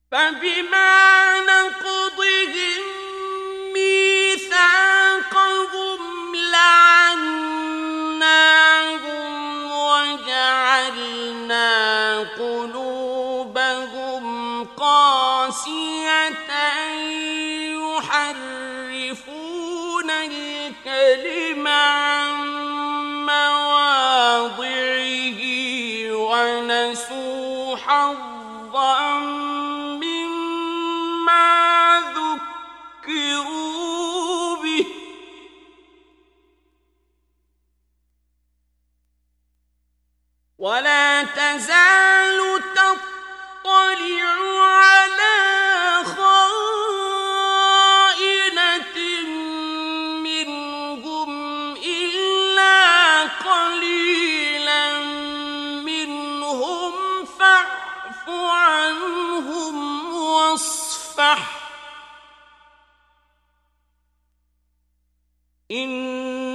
فبما نقضهم ميثاقهم لعناهم وجعلنا قلوبهم قاسية يحرفون الكلم عن مواضعه ونسوا حظا مما ذكروا به ولا تزال تطلع على خائنة منهم إلا قليلا منهم فاعف عنهم واصفح إن